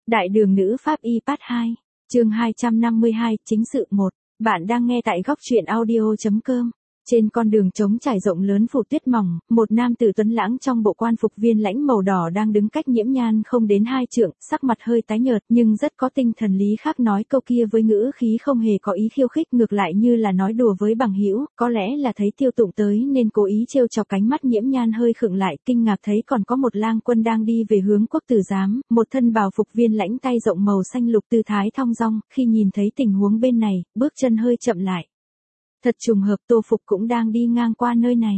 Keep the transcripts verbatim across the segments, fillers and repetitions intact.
Đại đường nữ pháp y part hai, chương hai trăm năm mươi hai, chính sự một. Bạn đang nghe tại góc truyện audio chấm com. Trên con đường trống trải rộng lớn phủ tuyết mỏng, một nam tử tuấn lãng trong bộ quan phục viên lãnh màu đỏ đang đứng cách Nhiễm Nhan không đến hai trượng, sắc mặt hơi tái nhợt nhưng rất có tinh thần. Lý Khắc nói câu kia với ngữ khí không hề có ý khiêu khích, ngược lại như là nói đùa với bằng hữu, có lẽ là thấy Tiêu Tụng tới nên cố ý trêu chọc. Cánh mắt Nhiễm Nhan hơi khựng lại, kinh ngạc thấy còn có một lang quân đang đi về hướng quốc tử giám, một thân bào phục viên lãnh tay rộng màu xanh lục tư thái thong dong, khi nhìn thấy tình huống bên này, bước chân hơi chậm lại. Thật trùng hợp, Tô Phục cũng đang đi ngang qua nơi này.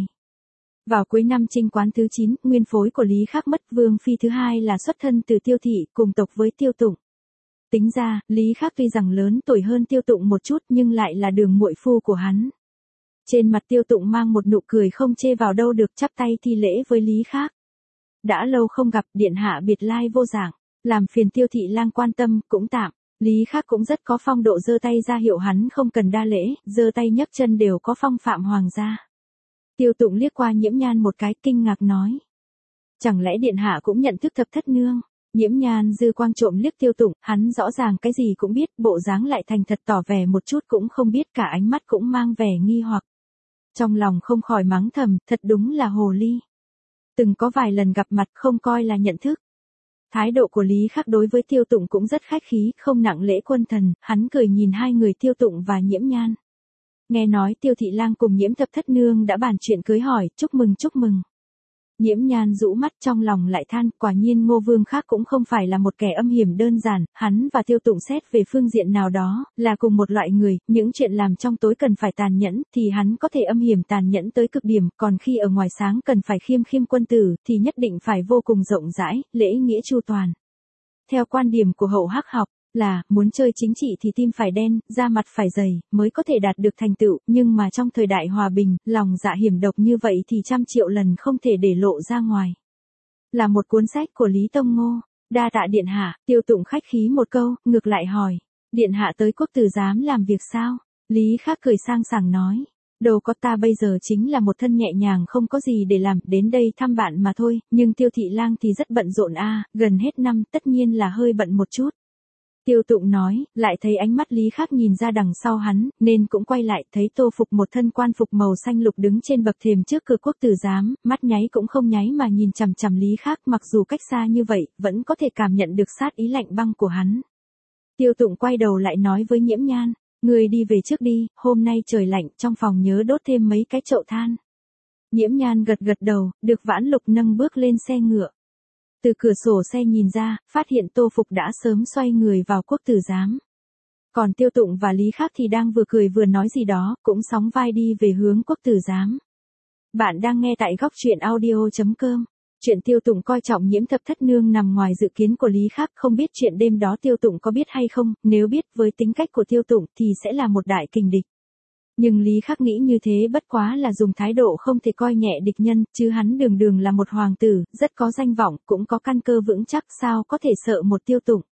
Vào cuối năm Trinh Quán thứ chín, nguyên phối của Lý Khắc mất, vương phi thứ hai là xuất thân từ Tiêu thị, cùng tộc với Tiêu Tụng. Tính ra, Lý Khắc tuy rằng lớn tuổi hơn Tiêu Tụng một chút nhưng lại là đường muội phu của hắn. Trên mặt Tiêu Tụng mang một nụ cười không chê vào đâu được, chắp tay thi lễ với Lý Khắc. Đã lâu không gặp, điện hạ biệt lai vô dạng, làm phiền Tiêu thị lang quan tâm, cũng tạm. Lý Khắc cũng rất có phong độ, giơ tay ra hiệu hắn không cần đa lễ, giơ tay nhấc chân đều có phong phạm hoàng gia. Tiêu Tụng liếc qua Nhiễm Nhan một cái, kinh ngạc nói: chẳng lẽ điện hạ cũng nhận thức thập thất nương? Nhiễm Nhan dư quang trộm liếc Tiêu Tụng, hắn rõ ràng cái gì cũng biết, bộ dáng lại thành thật tỏ vẻ một chút cũng không biết, cả ánh mắt cũng mang vẻ nghi hoặc. Trong lòng không khỏi mắng thầm, thật đúng là hồ ly. Từng có vài lần gặp mặt không coi là nhận thức. Thái độ của Lý Khắc đối với Tiêu Tụng cũng rất khách khí, không nặng lễ quân thần, hắn cười nhìn hai người Tiêu Tụng và Nhiễm Nhan. Nghe nói Tiêu thị lang cùng Nhiễm thập thất nương đã bàn chuyện cưới hỏi, chúc mừng chúc mừng. Nhiễm Nhan rũ mắt, trong lòng lại than, quả nhiên Ngô Vương Khác cũng không phải là một kẻ âm hiểm đơn giản, hắn và Tiêu Tụng xét về phương diện nào đó, là cùng một loại người, những chuyện làm trong tối cần phải tàn nhẫn, thì hắn có thể âm hiểm tàn nhẫn tới cực điểm, còn khi ở ngoài sáng cần phải khiêm khiêm quân tử, thì nhất định phải vô cùng rộng rãi, lễ nghĩa chu toàn. Theo quan điểm của hậu Hắc học, là, muốn chơi chính trị thì tim phải đen, da mặt phải dày, mới có thể đạt được thành tựu, nhưng mà trong thời đại hòa bình, lòng dạ hiểm độc như vậy thì trăm triệu lần không thể để lộ ra ngoài. Là một cuốn sách của Lý Tông Ngô. Đa tạ điện hạ. Tiêu Tụng khách khí một câu, ngược lại hỏi: điện hạ tới quốc tử giám làm việc sao? Lý Khắc cười sang sảng nói: đâu có, ta bây giờ chính là một thân nhẹ nhàng không có gì để làm, đến đây thăm bạn mà thôi, nhưng Tiêu thị lang thì rất bận rộn a, gần hết năm, tất nhiên là hơi bận một chút. Tiêu Tụng nói, lại thấy ánh mắt Lý Khắc nhìn ra đằng sau hắn, nên cũng quay lại, thấy Tô Phục một thân quan phục màu xanh lục đứng trên bậc thềm trước cửa quốc tử giám, mắt nháy cũng không nháy mà nhìn chằm chằm Lý Khắc, mặc dù cách xa như vậy, vẫn có thể cảm nhận được sát ý lạnh băng của hắn. Tiêu Tụng quay đầu lại nói với Nhiễm Nhan: người đi về trước đi, hôm nay trời lạnh, trong phòng nhớ đốt thêm mấy cái chậu than. Nhiễm Nhan gật gật đầu, được Vãn Lục nâng bước lên xe ngựa. Từ cửa sổ xe nhìn ra, phát hiện Tô Phục đã sớm xoay người vào quốc tử giám. Còn Tiêu Tụng và Lý Khắc thì đang vừa cười vừa nói gì đó, cũng sóng vai đi về hướng quốc tử giám. Bạn đang nghe tại góc truyện audio chấm com. Chuyện Tiêu Tụng coi trọng Nhiễm thập thất nương nằm ngoài dự kiến của Lý Khắc, không biết chuyện đêm đó Tiêu Tụng có biết hay không, nếu biết với tính cách của Tiêu Tụng thì sẽ là một đại kình địch. Nhưng Lý Khắc nghĩ như thế bất quá là dùng thái độ không thể coi nhẹ địch nhân, chứ hắn đường đường là một hoàng tử, rất có danh vọng, cũng có căn cơ vững chắc, sao có thể sợ một Tiêu Tụng.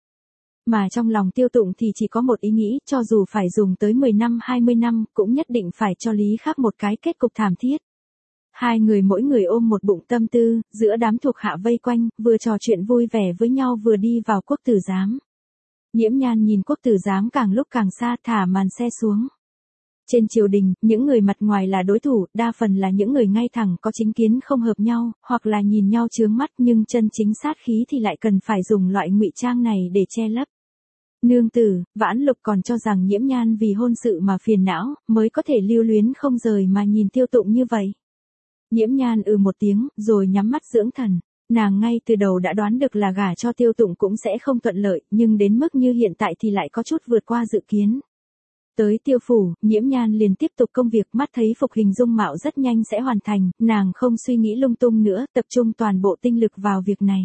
Mà trong lòng Tiêu Tụng thì chỉ có một ý nghĩ, cho dù phải dùng tới mười năm hai mươi năm, cũng nhất định phải cho Lý Khắc một cái kết cục thảm thiết. Hai người mỗi người ôm một bụng tâm tư, giữa đám thuộc hạ vây quanh, vừa trò chuyện vui vẻ với nhau vừa đi vào quốc tử giám. Nhiễm Nhan nhìn quốc tử giám càng lúc càng xa, thả màn xe xuống. Trên triều đình, những người mặt ngoài là đối thủ, đa phần là những người ngay thẳng, có chính kiến không hợp nhau, hoặc là nhìn nhau chướng mắt, nhưng chân chính sát khí thì lại cần phải dùng loại ngụy trang này để che lấp. Nương tử, Vãn Lục còn cho rằng Nhiễm Nhan vì hôn sự mà phiền não, mới có thể lưu luyến không rời mà nhìn Tiêu Tụng như vậy. Nhiễm Nhan ừ một tiếng, rồi nhắm mắt dưỡng thần. Nàng ngay từ đầu đã đoán được là gả cho Tiêu Tụng cũng sẽ không thuận lợi, nhưng đến mức như hiện tại thì lại có chút vượt qua dự kiến. Tới Tiêu phủ, Nhiễm Nhan liền tiếp tục công việc, mắt thấy phục hình dung mạo rất nhanh sẽ hoàn thành, nàng không suy nghĩ lung tung nữa, tập trung toàn bộ tinh lực vào việc này.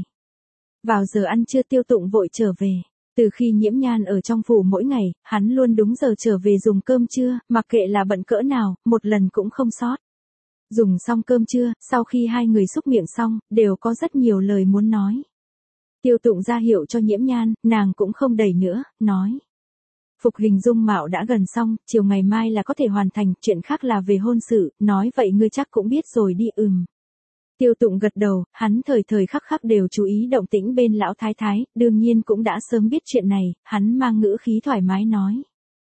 Vào giờ ăn trưa Tiêu Tụng vội trở về. Từ khi Nhiễm Nhan ở trong phủ mỗi ngày, hắn luôn đúng giờ trở về dùng cơm trưa, mặc kệ là bận cỡ nào, một lần cũng không sót. Dùng xong cơm trưa, sau khi hai người xúc miệng xong, đều có rất nhiều lời muốn nói. Tiêu Tụng ra hiệu cho Nhiễm Nhan, nàng cũng không đẩy nữa, nói: phục hình dung mạo đã gần xong, chiều ngày mai là có thể hoàn thành, chuyện khác là về hôn sự, nói vậy ngươi chắc cũng biết rồi đi. Ừm. Tiêu Tụng gật đầu, hắn thời thời khắc khắc đều chú ý động tĩnh bên lão thái thái, đương nhiên cũng đã sớm biết chuyện này, hắn mang ngữ khí thoải mái nói.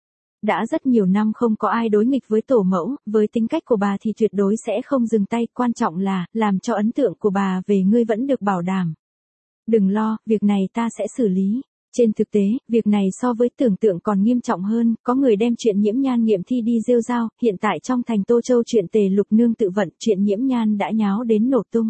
Đã rất nhiều năm không có ai đối nghịch với tổ mẫu, với tính cách của bà thì tuyệt đối sẽ không dừng tay, quan trọng là, làm cho ấn tượng của bà về ngươi vẫn được bảo đảm. Đừng lo, việc này ta sẽ xử lý. Trên thực tế, việc này so với tưởng tượng còn nghiêm trọng hơn, có người đem chuyện Nhiễm Nhan nghiệm thi đi rêu rao, hiện tại trong thành Tô Châu chuyện Tề Lục Nương tự vận, chuyện Nhiễm Nhan đã nháo đến nổ tung.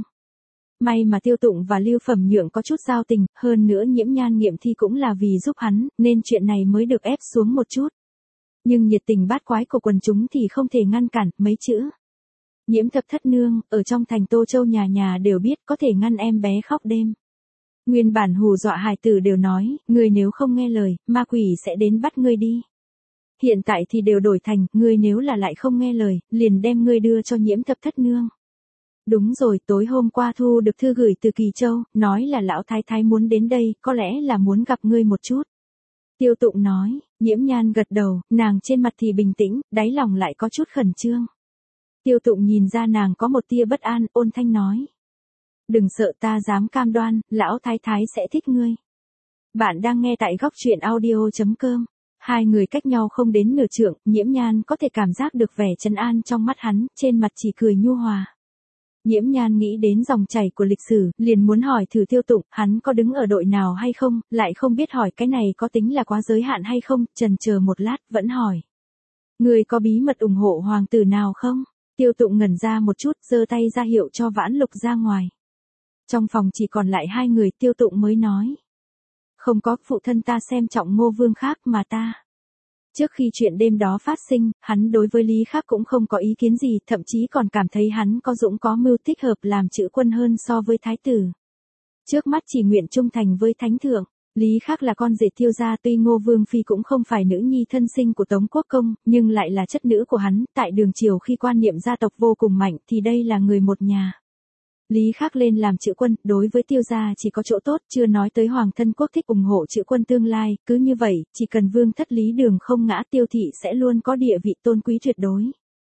May mà Tiêu Tụng và Lưu Phẩm Nhượng có chút giao tình, hơn nữa Nhiễm Nhan nghiệm thi cũng là vì giúp hắn, nên chuyện này mới được ép xuống một chút. Nhưng nhiệt tình bát quái của quần chúng thì không thể ngăn cản, mấy chữ. Nhiễm thập thất nương, ở trong thành Tô Châu nhà nhà đều biết có thể ngăn em bé khóc đêm. Nguyên bản hù dọa hài tử đều nói, ngươi nếu không nghe lời, ma quỷ sẽ đến bắt ngươi đi. Hiện tại thì đều đổi thành, ngươi nếu là lại không nghe lời, liền đem ngươi đưa cho Nhiễm thập thất nương. Đúng rồi, tối hôm qua thu được thư gửi từ Kỳ Châu, nói là lão thái thái muốn đến đây, có lẽ là muốn gặp ngươi một chút. Tiêu Tụng nói, Nhiễm Nhan gật đầu, nàng trên mặt thì bình tĩnh, đáy lòng lại có chút khẩn trương. Tiêu Tụng nhìn ra nàng có một tia bất an, ôn thanh nói. Đừng sợ, ta dám cam đoan, lão thái thái sẽ thích ngươi. Bạn đang nghe tại góc truyện audio chấm com. Hai người cách nhau không đến nửa trượng, Nhiễm Nhan có thể cảm giác được vẻ trấn an trong mắt hắn, trên mặt chỉ cười nhu hòa. Nhiễm Nhan nghĩ đến dòng chảy của lịch sử, liền muốn hỏi thử Tiêu Tụng, hắn có đứng ở đội nào hay không, lại không biết hỏi cái này có tính là quá giới hạn hay không, chần chờ một lát, vẫn hỏi. Người có bí mật ủng hộ hoàng tử nào không? Tiêu Tụng ngẩn ra một chút, giơ tay ra hiệu cho Vãn Lục ra ngoài. Trong phòng chỉ còn lại hai người, Tiêu Tụng mới nói. Không có, phụ thân ta xem trọng Ngô Vương khác mà ta. Trước khi chuyện đêm đó phát sinh, hắn đối với Lý Khắc cũng không có ý kiến gì, thậm chí còn cảm thấy hắn có dũng có mưu thích hợp làm chữ quân hơn so với thái tử. Trước mắt chỉ nguyện trung thành với thánh thượng. Lý Khắc là con rể Tiêu gia, tuy Ngô Vương phi cũng không phải nữ nhi thân sinh của Tống Quốc Công, nhưng lại là chất nữ của hắn, tại đường triều khi quan niệm gia tộc vô cùng mạnh thì đây là người một nhà. Lý Khắc lên làm chữ quân, đối với Tiêu gia chỉ có chỗ tốt, chưa nói tới hoàng thân quốc thích ủng hộ chữ quân tương lai, cứ như vậy, chỉ cần vương thất Lý Đường không ngã, Tiêu thị sẽ luôn có địa vị tôn quý tuyệt đối.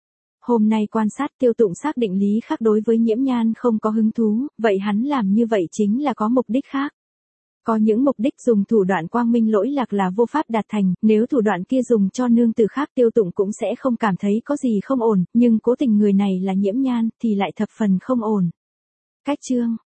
Hôm nay quan sát, Tiêu Tụng xác định Lý Khắc đối với Nhiễm Nhan không có hứng thú, vậy hắn làm như vậy chính là có mục đích khác. Có những mục đích dùng thủ đoạn quang minh lỗi lạc là vô pháp đạt thành, nếu thủ đoạn kia dùng cho nương tử khác Tiêu Tụng cũng sẽ không cảm thấy có gì không ổn, nhưng cố tình người này là Nhiễm Nhan thì lại thập phần không ổn. Cách chương